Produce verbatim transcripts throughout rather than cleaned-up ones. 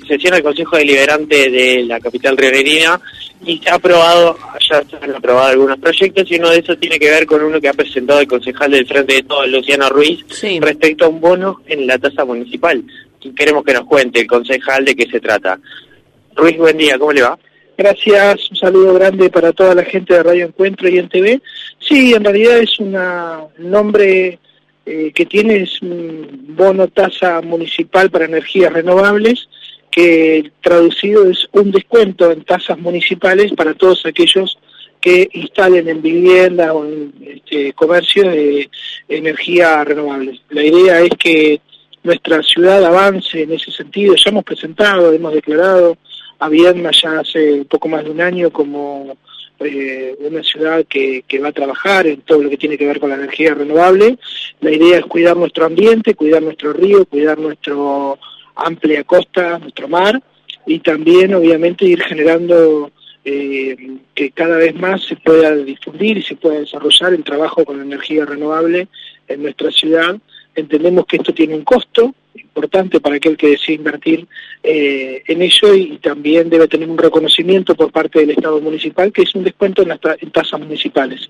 sesiona el Consejo Deliberante de la capital rionegrina y se ha aprobado, ya se han aprobado algunos proyectos y uno de esos tiene que ver con uno que ha presentado el concejal del Frente de Todos, Luciano Ruiz, sí, respecto a un bono en la tasa municipal. Y queremos que nos cuente el concejal de qué se trata. Ruiz, buen día, ¿cómo le va? Gracias, un saludo grande para toda la gente de Radio Encuentro y en T V. Sí, en realidad es una, un nombre eh, que tiene es un bono tasa municipal para energías renovables, que traducido es un descuento en tasas municipales para todos aquellos que instalen en vivienda o en este, comercio de energía renovable. La idea es que nuestra ciudad avance en ese sentido. Ya hemos presentado, hemos declarado a Viedma ya hace poco más de un año como eh, una ciudad que, que va a trabajar en todo lo que tiene que ver con la energía renovable. La idea es cuidar nuestro ambiente, cuidar nuestro río, cuidar nuestra amplia costa, nuestro mar, y también obviamente ir generando eh, que cada vez más se pueda difundir y se pueda desarrollar el trabajo con la energía renovable en nuestra ciudad. Entendemos que esto tiene un costo importante para aquel que desee invertir eh, en ello y también debe tener un reconocimiento por parte del Estado municipal, que es un descuento en las ta en tasas municipales.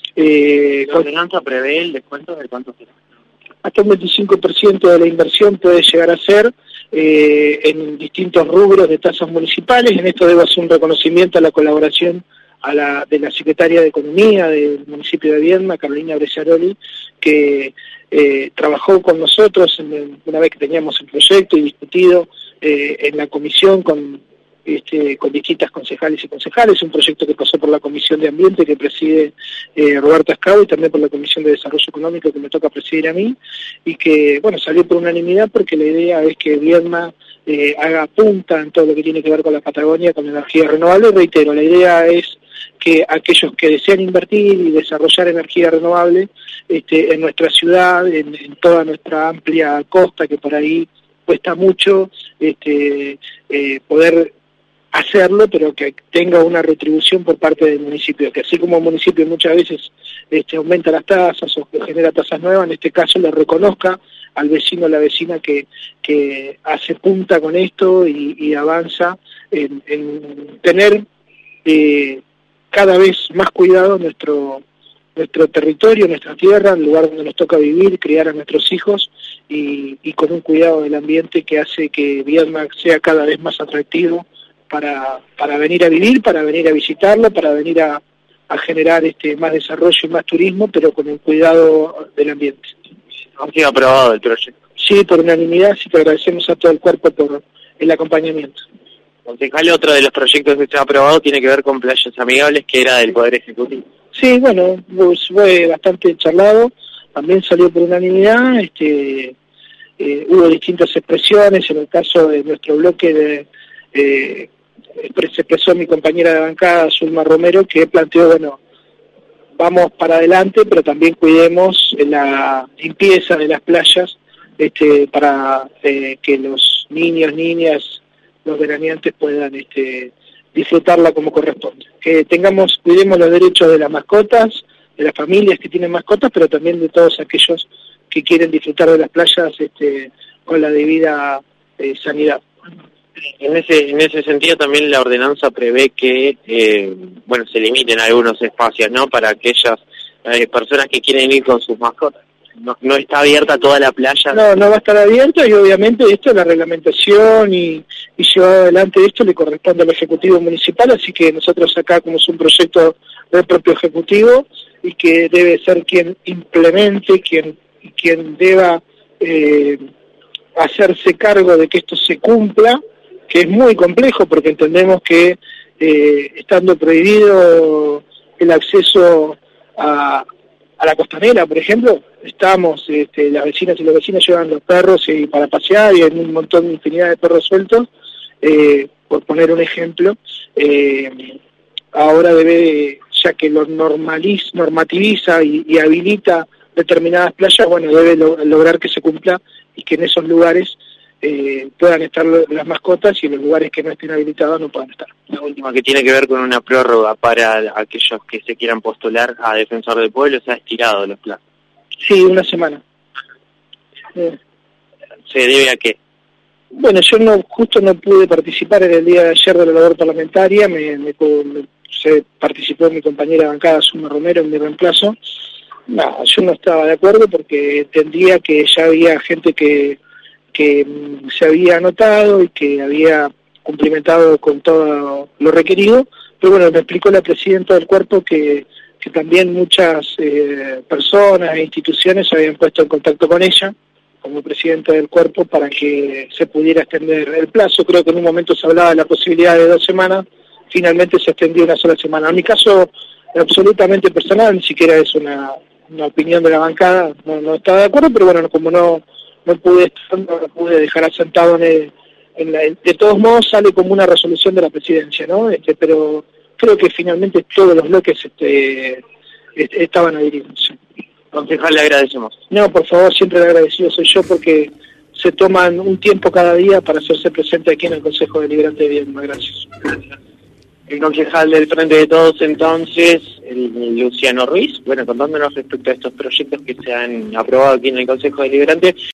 Eh, ¿La ordenanza prevé el descuento de cuánto será? Hasta un veinticinco por ciento de la inversión puede llegar a ser eh, en distintos rubros de tasas municipales. En esto debo hacer un reconocimiento a la colaboración a la, de la Secretaria de Economía del municipio de Viedma, Carolina Bresciaroli, que eh, trabajó con nosotros en el, una vez que teníamos el proyecto y discutido eh, en la comisión con, este, con distintas concejales y concejales, un proyecto que pasó por la Comisión de Ambiente que preside eh, Roberto Ascavo y también por la Comisión de Desarrollo Económico que me toca presidir a mí, y que bueno salió por unanimidad porque la idea es que Viedma eh, haga punta en todo lo que tiene que ver con la Patagonia, con la energía renovable. Reitero, la idea es que aquellos que desean invertir y desarrollar energía renovable este, en nuestra ciudad, en, en toda nuestra amplia costa, que por ahí cuesta mucho este, eh, poder hacerlo, pero que tenga una retribución por parte del municipio, que así como el municipio muchas veces este, aumenta las tasas o genera tasas nuevas, en este caso le reconozca al vecino o la vecina que, que hace punta con esto y, y avanza en, en tener eh, cada vez más cuidado nuestro nuestro territorio, nuestra tierra, el lugar donde nos toca vivir, criar a nuestros hijos y, y con un cuidado del ambiente que hace que Viedma sea cada vez más atractivo para, para venir a vivir, para venir a visitarlo, para venir a, a generar este más desarrollo y más turismo, pero con el cuidado del ambiente. ¿Ha sido aprobado el proyecto? Sí, por unanimidad, así que agradecemos a todo el cuerpo por el acompañamiento. Concejal, otro de los proyectos que se ha aprobado tiene que ver con playas amigables, que era del Poder Ejecutivo. Sí, bueno, pues fue bastante charlado, también salió por unanimidad, este, eh, hubo distintas expresiones, en el caso de nuestro bloque de, eh, se expresó mi compañera de bancada, Zulma Romero, que planteó, bueno, vamos para adelante, pero también cuidemos la limpieza de las playas este, para eh, que los niños, niñas, los veraneantes puedan este, disfrutarla como corresponde. Que tengamos, cuidemos los derechos de las mascotas, de las familias que tienen mascotas, pero también de todos aquellos que quieren disfrutar de las playas este, con la debida eh, sanidad. En ese en ese sentido también la ordenanza prevé que eh, bueno se limiten algunos espacios, ¿no? Para aquellas eh, personas que quieren ir con sus mascotas. No, no está abierta toda la playa. No, no va a estar abierta y obviamente esto es la reglamentación y, y llevar adelante esto le corresponde al Ejecutivo Municipal, así que nosotros acá como es un proyecto del propio Ejecutivo y que debe ser quien implemente, quien, quien deba eh, hacerse cargo de que esto se cumpla, que es muy complejo porque entendemos que eh, estando prohibido el acceso a, a la costanera, por ejemplo, estamos, este, las vecinas y los vecinos llevan los perros y para pasear y hay un montón, infinidad de perros sueltos, eh, por poner un ejemplo, eh, ahora debe, ya que lo normaliza, normativiza y, y habilita determinadas playas, bueno, debe lo, lograr que se cumpla y que en esos lugares eh, puedan estar las mascotas y en los lugares que no estén habilitados no puedan estar. La última que tiene que ver con una prórroga para aquellos que se quieran postular a Defensor del Pueblo, se ha estirado los plazos. Sí, una semana. Eh. ¿Se debe a qué? Bueno, yo no justo no pude participar en el día de ayer de la labor parlamentaria, me, me, me se participó mi compañera de bancada, Suma Romero, en mi reemplazo. No, yo no estaba de acuerdo porque entendía que ya había gente que, que se había anotado y que había cumplimentado con todo lo requerido, pero bueno, me explicó la presidenta del cuerpo que, que también muchas eh, personas e instituciones se habían puesto en contacto con ella como presidenta del cuerpo para que se pudiera extender el plazo. Creo que en un momento se hablaba de la posibilidad de dos semanas, finalmente se extendió una sola semana. En mi caso, absolutamente personal, ni siquiera es una, una opinión de la bancada, no, no estaba de acuerdo, pero bueno, como no, no pude estar, no lo pude dejar asentado en el, en la, de todos modos sale como una resolución de la presidencia, ¿no? Este, pero creo que finalmente todos los bloques este, est estaban adheridos. Concejal, le agradecemos. No, por favor, siempre le agradecido soy yo porque se toman un tiempo cada día para hacerse presente aquí en el Consejo Deliberante de Viedma. Gracias. Gracias. El concejal del Frente de Todos, entonces, el, el Luciano Ruiz, bueno, contándonos respecto a estos proyectos que se han aprobado aquí en el Consejo Deliberante.